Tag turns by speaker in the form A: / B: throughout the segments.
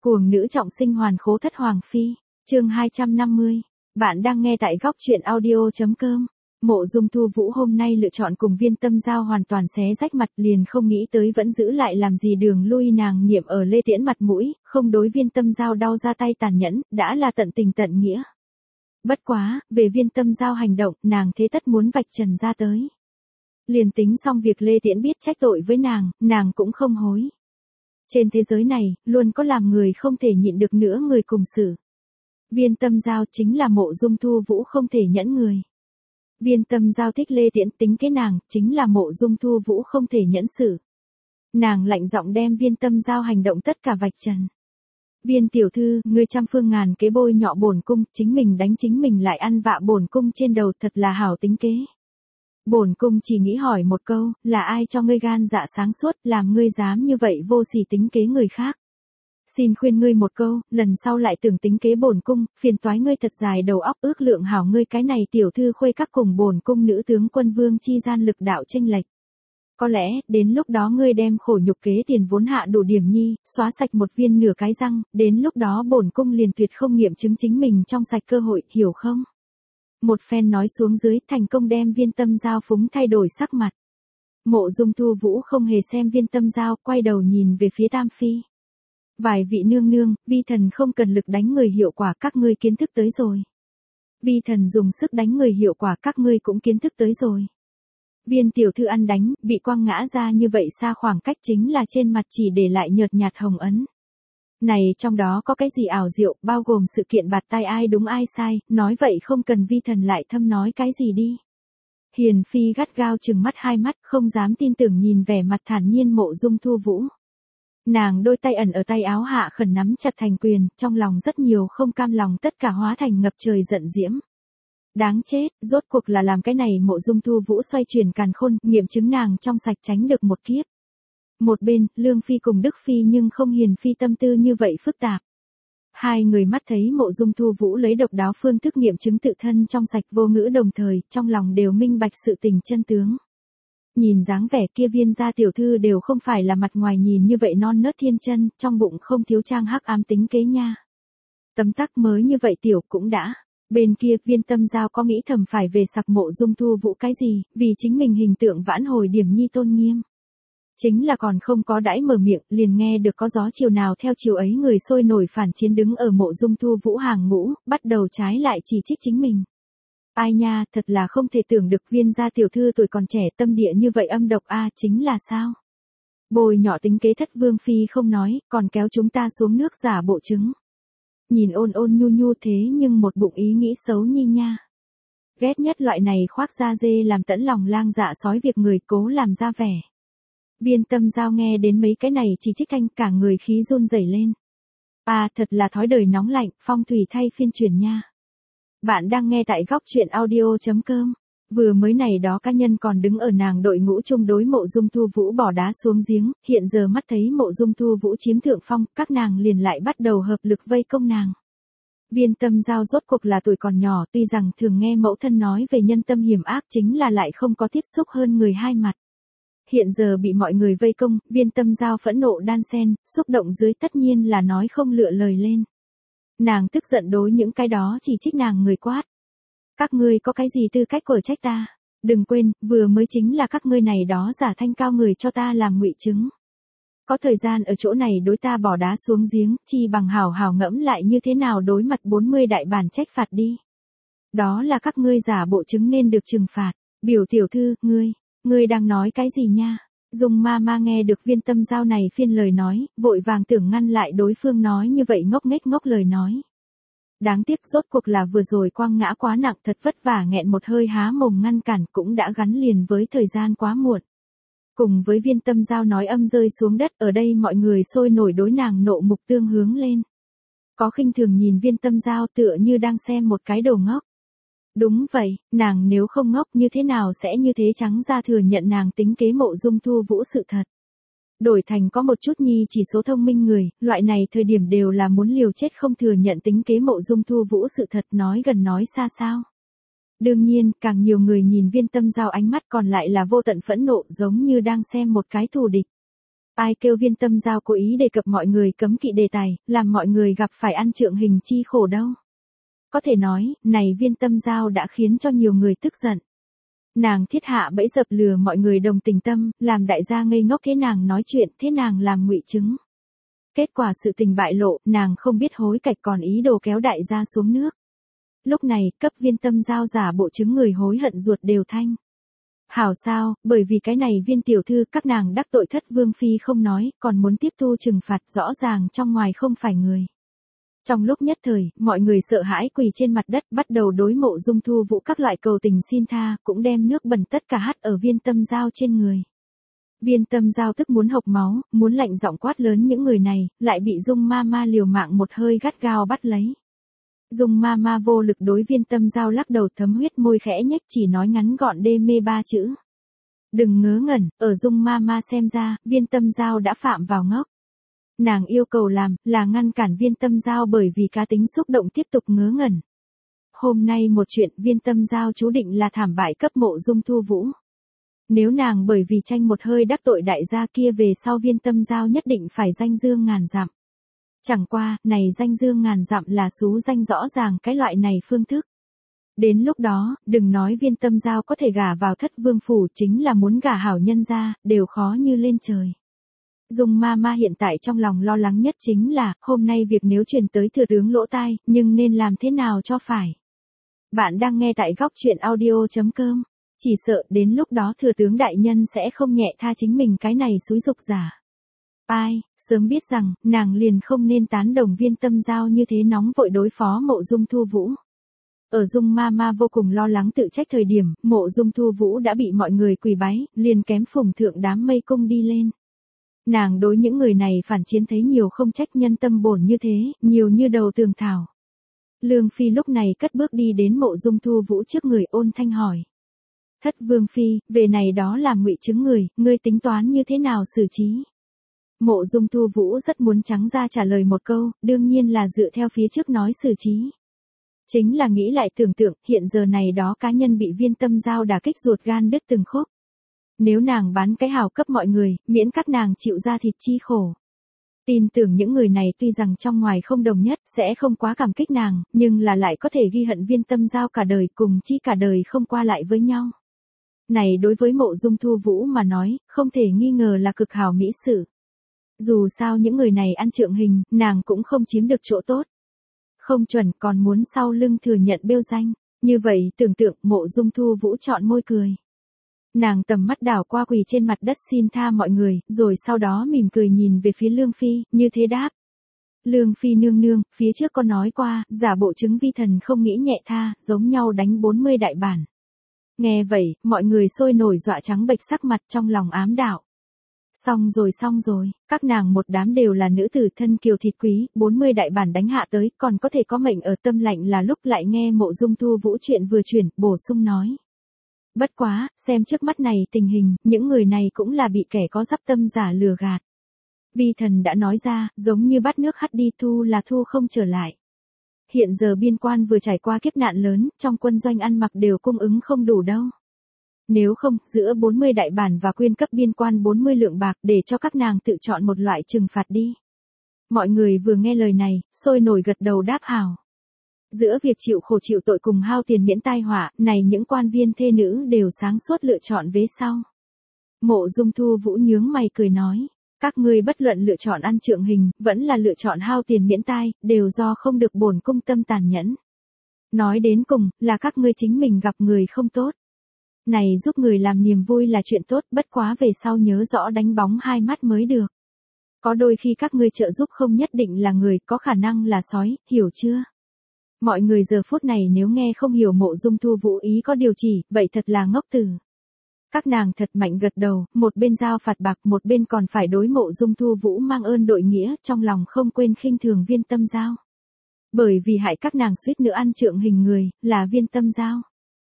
A: Cuồng nữ trọng sinh hoàn khố thất hoàng phi, chương 250. Bạn đang nghe tại góc truyện audio.com. Mộ Dung Thu Vũ hôm nay lựa chọn cùng Viên Tâm Giao hoàn toàn xé rách mặt, liền không nghĩ tới vẫn giữ lại làm gì đường lui nàng niệm ở Lê Tiễn mặt mũi, không đối Viên Tâm Giao đau ra tay tàn nhẫn, đã là tận tình tận nghĩa. Bất quá, về Viên Tâm Giao hành động, nàng thế tất muốn vạch trần ra tới. Liền tính xong việc Lê Tiễn biết trách tội với nàng cũng không hối. Trên thế giới này, luôn có làm người không thể nhịn được nữa người cùng xử. Viên Tâm Giao chính là Mộ Dung Thu Vũ không thể nhẫn người. Viên Tâm Giao thích Lê Tiễn, tính cái nàng, chính là Mộ Dung Thu Vũ không thể nhẫn xử. Nàng lạnh giọng đem Viên Tâm Giao hành động tất cả vạch trần. Viên tiểu thư, ngươi trăm phương ngàn kế bôi nhọ bổn cung, chính mình đánh chính mình lại ăn vạ bổn cung trên đầu, thật là hảo tính kế. Bổn cung chỉ nghĩ hỏi một câu, là ai cho ngươi gan dạ sáng suốt, làm ngươi dám như vậy vô sỉ tính kế người khác. Xin khuyên ngươi một câu, lần sau lại tưởng tính kế bổn cung, phiền toái ngươi thật dài đầu óc ước lượng hảo ngươi cái này tiểu thư khuê các cùng bổn cung nữ tướng quân vương chi gian lực đạo chênh lệch. Có lẽ, đến lúc đó ngươi đem khổ nhục kế tiền vốn hạ đủ điểm nhi, xóa sạch một viên nửa cái răng, đến lúc đó bổn cung liền tuyệt không nghiệm chứng chính mình trong sạch cơ hội, hiểu không? Một phen nói xuống dưới, thành công đem Viên Tâm Giao phúng thay đổi sắc mặt. Mộ Dung Thu Vũ không hề xem Viên Tâm Giao, quay đầu nhìn về phía Tam Phi. Vài vị nương nương, vi thần không cần lực đánh người hiệu quả các ngươi kiến thức tới rồi. Vi thần dùng sức đánh người hiệu quả các ngươi cũng kiến thức tới rồi. Viên tiểu thư ăn đánh, bị quăng ngã ra như vậy xa khoảng cách chính là trên mặt chỉ để lại nhợt nhạt hồng ấn. Này trong đó có cái gì ảo diệu, bao gồm sự kiện bạt tai ai đúng ai sai, nói vậy không cần vi thần lại thâm nói cái gì đi. Hiền phi gắt gao trừng mắt hai mắt, không dám tin tưởng nhìn vẻ mặt thản nhiên Mộ Dung Thu Vũ. Nàng đôi tay ẩn ở tay áo hạ khẩn nắm chặt thành quyền, trong lòng rất nhiều không cam lòng tất cả hóa thành ngập trời giận diễm. Đáng chết, rốt cuộc là làm cái này Mộ Dung Thu Vũ xoay chuyển càn khôn, nghiệm chứng nàng trong sạch tránh được một kiếp. Một bên, Lương Phi cùng Đức Phi nhưng không Hiền Phi tâm tư như vậy phức tạp. Hai người mắt thấy Mộ Dung Thu Vũ lấy độc đáo phương thức nghiệm chứng tự thân trong sạch vô ngữ đồng thời, trong lòng đều minh bạch sự tình chân tướng. Nhìn dáng vẻ kia Viên gia tiểu thư đều không phải là mặt ngoài nhìn như vậy non nớt thiên chân, trong bụng không thiếu trang hắc ám tính kế nha. Tấm tắc mới như vậy tiểu cũng đã. Bên kia Viên Tâm Giao có nghĩ thầm phải về sặc Mộ Dung Thu Vũ cái gì, vì chính mình hình tượng vãn hồi điểm nhi tôn nghiêm. Chính là còn không có đãi mở miệng, liền nghe được có gió chiều nào theo chiều ấy người sôi nổi phản chiến đứng ở Mộ Dung Thu Vũ hàng ngũ, bắt đầu trái lại chỉ trích chính mình. Ai nha, thật là không thể tưởng được Viên gia tiểu thư tuổi còn trẻ tâm địa như vậy âm độc a, chính là sao? Bồi nhỏ tính kế thất vương phi không nói, còn kéo chúng ta xuống nước giả bộ chứng. Nhìn ôn ôn nhu nhu thế nhưng một bụng ý nghĩ xấu nhi nha. Ghét nhất loại này khoác da dê làm tẫn lòng lang dạ sói việc người cố làm ra vẻ. Viên Tâm Giao nghe đến mấy cái này chỉ trích thanh cả người khí run rẩy lên. À thật là thói đời nóng lạnh, phong thủy thay phiên chuyển nha. Bạn đang nghe tại góc truyện audio.com. Vừa mới này đó cá nhân còn đứng ở nàng đội ngũ chung đối Mộ Dung Thu Vũ bỏ đá xuống giếng, hiện giờ mắt thấy Mộ Dung Thu Vũ chiếm thượng phong, các nàng liền lại bắt đầu hợp lực vây công nàng. Viên Tâm Giao rốt cuộc là tuổi còn nhỏ, tuy rằng thường nghe mẫu thân nói về nhân tâm hiểm ác chính là lại không có tiếp xúc hơn người hai mặt. Hiện giờ bị mọi người vây công, Viên Tâm Giao phẫn nộ đan xen, xúc động dưới tất nhiên là nói không lựa lời lên. Nàng tức giận đối những cái đó chỉ trích nàng người quát. Các ngươi có cái gì tư cách của trách ta? Đừng quên, vừa mới chính là các ngươi này đó giả thanh cao người cho ta làm ngụy chứng. Có thời gian ở chỗ này đối ta bỏ đá xuống giếng, chi bằng hảo hảo ngẫm lại như thế nào đối mặt 40 đại bản trách phạt đi. Đó là các ngươi giả bộ chứng nên được trừng phạt. Biểu tiểu thư, ngươi đang nói cái gì nha? Dung ma ma nghe được Viên Tâm Giao này phiên lời nói, vội vàng tưởng ngăn lại đối phương nói như vậy ngốc nghếch ngốc lời nói. Đáng tiếc rốt cuộc là vừa rồi quăng ngã quá nặng thật vất vả nghẹn một hơi há mồm ngăn cản cũng đã gắn liền với thời gian quá muộn. Cùng với Viên Tâm Giao nói âm rơi xuống đất ở đây mọi người sôi nổi đối nàng nộ mục tương hướng lên. Có khinh thường nhìn Viên Tâm Giao tựa như đang xem một cái đồ ngốc. Đúng vậy, nàng nếu không ngốc như thế nào sẽ như thế trắng ra thừa nhận nàng tính kế Mộ Dung Thu Vũ sự thật. Đổi thành có một chút nhi chỉ số thông minh người, loại này thời điểm đều là muốn liều chết không thừa nhận tính kế Mộ Dung Thu Vũ sự thật nói gần nói xa sao. Đương nhiên, càng nhiều người nhìn Viên Tâm Giao ánh mắt còn lại là vô tận phẫn nộ giống như đang xem một cái thù địch. Ai kêu Viên Tâm Giao cố ý đề cập mọi người cấm kỵ đề tài, làm mọi người gặp phải ăn trượng hình chi khổ đâu. Có thể nói, này Viên Tâm Giao đã khiến cho nhiều người tức giận. Nàng thiết hạ bẫy dập lừa mọi người đồng tình tâm, làm đại gia ngây ngốc thế nàng nói chuyện, thế nàng làm ngụy chứng. Kết quả sự tình bại lộ, nàng không biết hối cải còn ý đồ kéo đại gia xuống nước. Lúc này, cấp Viên Tâm Giao giả bộ chứng người hối hận ruột đều thanh. Hảo sao, bởi vì cái này Viên tiểu thư các nàng đắc tội Thất Vương phi không nói, còn muốn tiếp thu trừng phạt rõ ràng trong ngoài không phải người. Trong lúc nhất thời, mọi người sợ hãi quỳ trên mặt đất bắt đầu đối Mộ Dung Thu Vũ các loại cầu tình xin tha, cũng đem nước bẩn tất cả hắt ở Viên Tâm Giao trên người. Viên Tâm Giao tức muốn hộc máu, muốn lạnh giọng quát lớn những người này, lại bị Dung ma ma liều mạng một hơi gắt gao bắt lấy. Dung ma ma vô lực đối Viên Tâm Giao lắc đầu thấm huyết môi khẽ nhếch chỉ nói ngắn gọn đê mê 3 chữ. Đừng ngớ ngẩn, ở Dung ma ma xem ra, Viên Tâm Giao đã phạm vào ngốc. Nàng yêu cầu làm, là ngăn cản Viên Tâm Giao bởi vì cá tính xúc động tiếp tục ngớ ngẩn. Hôm nay một chuyện Viên Tâm Giao chú định là thảm bại cấp Mộ Dung Thu Vũ. Nếu nàng bởi vì tranh một hơi đắc tội đại gia kia về sau Viên Tâm Giao nhất định phải danh dương ngàn dặm. Chẳng qua, này danh dương ngàn dặm là xú danh rõ ràng cái loại này phương thức. Đến lúc đó, đừng nói Viên Tâm Giao có thể gả vào Thất Vương phủ chính là muốn gả hảo nhân gia, đều khó như lên trời. Dung ma ma hiện tại trong lòng lo lắng nhất chính là, hôm nay việc nếu truyền tới thừa tướng lỗ tai, nhưng nên làm thế nào cho phải. Bạn đang nghe tại góc truyện audio.com. Chỉ sợ đến lúc đó thừa tướng đại nhân sẽ không nhẹ tha chính mình cái này xúi dục giả. Ai, sớm biết rằng, nàng liền không nên tán đồng Viên Tâm Giao như thế nóng vội đối phó Mộ Dung Thu Vũ. Ở Dung ma ma vô cùng lo lắng tự trách thời điểm, Mộ Dung Thu Vũ đã bị mọi người quỳ bái, liền kém phùng thượng đám mây cung đi lên. Nàng đối những người này phản chiến thấy nhiều không trách nhân tâm bổn như thế, nhiều như đầu tường thảo. Lương Phi lúc này cất bước đi đến Mộ Dung Thu Vũ trước người ôn thanh hỏi. Thất Vương phi, về này đó làm ngụy chứng người, ngươi tính toán như thế nào xử trí? Mộ Dung Thu Vũ rất muốn trắng ra trả lời một câu, đương nhiên là dựa theo phía trước nói xử trí. Chính là nghĩ lại tưởng tượng, hiện giờ này đó cá nhân bị Viên Tâm Giao đả kích ruột gan đứt từng khúc. Nếu nàng bán cái hào cấp mọi người, miễn các nàng chịu ra thịt chi khổ. Tin tưởng những người này tuy rằng trong ngoài không đồng nhất, sẽ không quá cảm kích nàng, nhưng là lại có thể ghi hận Viên Tâm Giao cả đời cùng chi cả đời không qua lại với nhau. Này đối với Mộ Dung Thu Vũ mà nói, không thể nghi ngờ là cực hảo mỹ sự. Dù sao những người này ăn trượng hình, nàng cũng không chiếm được chỗ tốt. Không chuẩn còn muốn sau lưng thừa nhận bêu danh. Như vậy tưởng tượng Mộ Dung Thu Vũ chọn môi cười. Nàng tầm mắt đảo qua quỳ trên mặt đất xin tha mọi người, rồi sau đó mỉm cười nhìn về phía Lương Phi, như thế đáp. Lương Phi nương nương, phía trước có nói qua, giả bộ chứng vi thần không nghĩ nhẹ tha, giống nhau đánh 40 đại bản. Nghe vậy, mọi người sôi nổi dọa trắng bệch sắc mặt trong lòng ám đạo. Xong rồi, các nàng một đám đều là nữ tử thân kiều thịt quý, 40 đại bản đánh hạ tới, còn có thể có mệnh ở tâm lạnh là lúc lại nghe Mộ Dung Thu Vũ chuyện vừa chuyển, bổ sung nói. Bất quá, xem trước mắt này tình hình, những người này cũng là bị kẻ có dắp tâm giả lừa gạt. Vi thần đã nói ra, giống như bắt nước hắt đi thu là thu không trở lại. Hiện giờ biên quan vừa trải qua kiếp nạn lớn, trong quân doanh ăn mặc đều cung ứng không đủ đâu. Nếu không, giữa 40 đại bản và quyên cấp biên quan 40 lượng bạc để cho các nàng tự chọn một loại trừng phạt đi. Mọi người vừa nghe lời này, sôi nổi gật đầu đáp hào. Giữa việc chịu khổ chịu tội cùng hao tiền miễn tai họa, này những quan viên thê nữ đều sáng suốt lựa chọn vế sau. Mộ Dung Thu Vũ nhướng mày cười nói, các ngươi bất luận lựa chọn ăn trượng hình, vẫn là lựa chọn hao tiền miễn tai, đều do không được bổn cung tâm tàn nhẫn. Nói đến cùng, là các ngươi chính mình gặp người không tốt. Này giúp người làm niềm vui là chuyện tốt, bất quá về sau nhớ rõ đánh bóng hai mắt mới được. Có đôi khi các ngươi trợ giúp không nhất định là người, có khả năng là sói, hiểu chưa? Mọi người giờ phút này nếu nghe không hiểu Mộ Dung Thu Vũ ý có điều chỉ, vậy thật là ngốc tử. Các nàng thật mạnh gật đầu, một bên giao phạt bạc, một bên còn phải đối Mộ Dung Thu Vũ mang ơn đội nghĩa, trong lòng không quên khinh thường Viên Tâm Giao. Bởi vì hại các nàng suýt nữa ăn trượng hình người, là Viên Tâm Giao.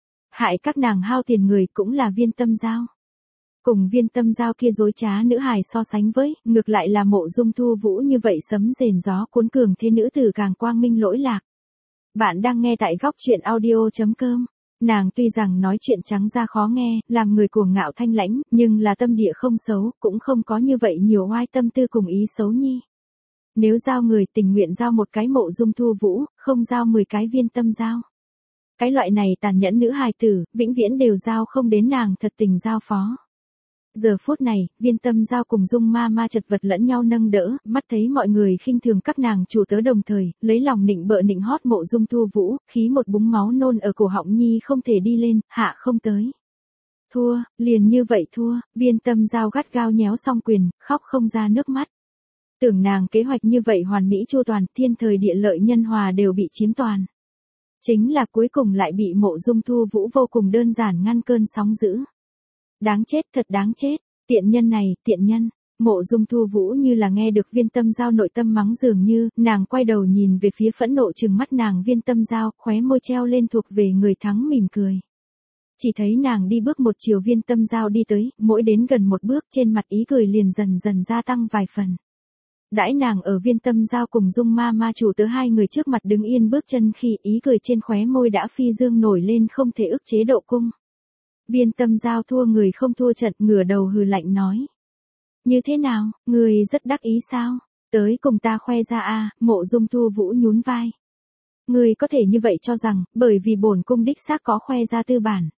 A: Hại các nàng hao tiền người cũng là Viên Tâm Giao. Cùng Viên Tâm Giao kia dối trá nữ hài so sánh với, ngược lại là Mộ Dung Thu Vũ như vậy sấm rền gió cuốn cường thế nữ tử càng quang minh lỗi lạc. Bạn đang nghe tại góc truyện audio.com. Nàng tuy rằng nói chuyện trắng ra khó nghe, làm người cuồng ngạo thanh lãnh, nhưng là tâm địa không xấu, cũng không có như vậy nhiều oai tâm tư cùng ý xấu nhi. Nếu giao người tình nguyện giao một cái Mộ Dung Thu Vũ, không giao 10 cái Viên Tâm Giao. Cái loại này tàn nhẫn nữ hài tử, vĩnh viễn đều giao không đến nàng thật tình giao phó. Giờ phút này, Viên Tâm Giao cùng Dung Ma Ma chật vật lẫn nhau nâng đỡ, mắt thấy mọi người khinh thường các nàng chủ tớ đồng thời, lấy lòng nịnh bợ nịnh hót Mộ Dung Thu Vũ, khí một búng máu nôn ở cổ họng nhi không thể đi lên, hạ không tới. Thua, liền như vậy thua, Viên Tâm Giao gắt gao nhéo song quyền, khóc không ra nước mắt. Tưởng nàng kế hoạch như vậy hoàn mỹ chu toàn, thiên thời địa lợi nhân hòa đều bị chiếm toàn. Chính là cuối cùng lại bị Mộ Dung Thu Vũ vô cùng đơn giản ngăn cơn sóng dữ. Đáng chết, thật đáng chết, tiện nhân này, tiện nhân. Mộ Dung Thu Vũ như là nghe được Viên Tâm Giao nội tâm mắng dường như, nàng quay đầu nhìn về phía phẫn nộ trừng mắt nàng Viên Tâm Giao, khóe môi treo lên thuộc về người thắng mỉm cười. Chỉ thấy nàng đi bước một chiều Viên Tâm Giao đi tới, mỗi đến gần một bước trên mặt ý cười liền dần dần gia tăng vài phần. Đãi nàng ở Viên Tâm Giao cùng Dung Ma Ma chủ tớ hai người trước mặt đứng yên bước chân khi ý cười trên khóe môi đã phi dương nổi lên không thể ức chế độ cung. Viên Tâm Giao thua người không thua trận, ngửa đầu hừ lạnh nói. Như thế nào, người rất đắc ý sao? Tới cùng ta khoe ra a. Mộ Dung Thu Vũ nhún vai. Người có thể như vậy cho rằng, bởi vì bổn cung đích xác có khoe ra tư bản.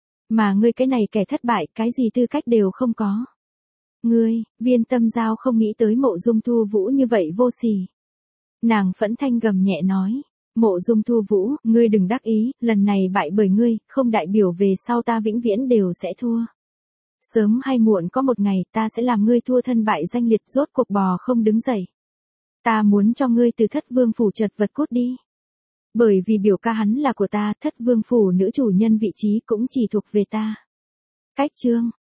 A: Mà ngươi cái này kẻ thất bại, cái gì tư cách đều không có. Ngươi, Viên Tâm Giao không nghĩ tới Mộ Dung Thu Vũ như vậy vô sỉ. Nàng phẫn thanh gầm nhẹ nói. Mộ Dung Thu Vũ, ngươi đừng đắc ý, lần này bại bởi ngươi, không đại biểu về sau ta vĩnh viễn đều sẽ thua. Sớm hay muộn có một ngày ta sẽ làm ngươi thua thân bại danh liệt rốt cuộc bò không đứng dậy. Ta muốn cho ngươi từ Thất Vương phủ chật vật cút đi. Bởi vì biểu ca hắn là của ta, Thất Vương phủ nữ chủ nhân vị trí cũng chỉ thuộc về ta. Cách chương.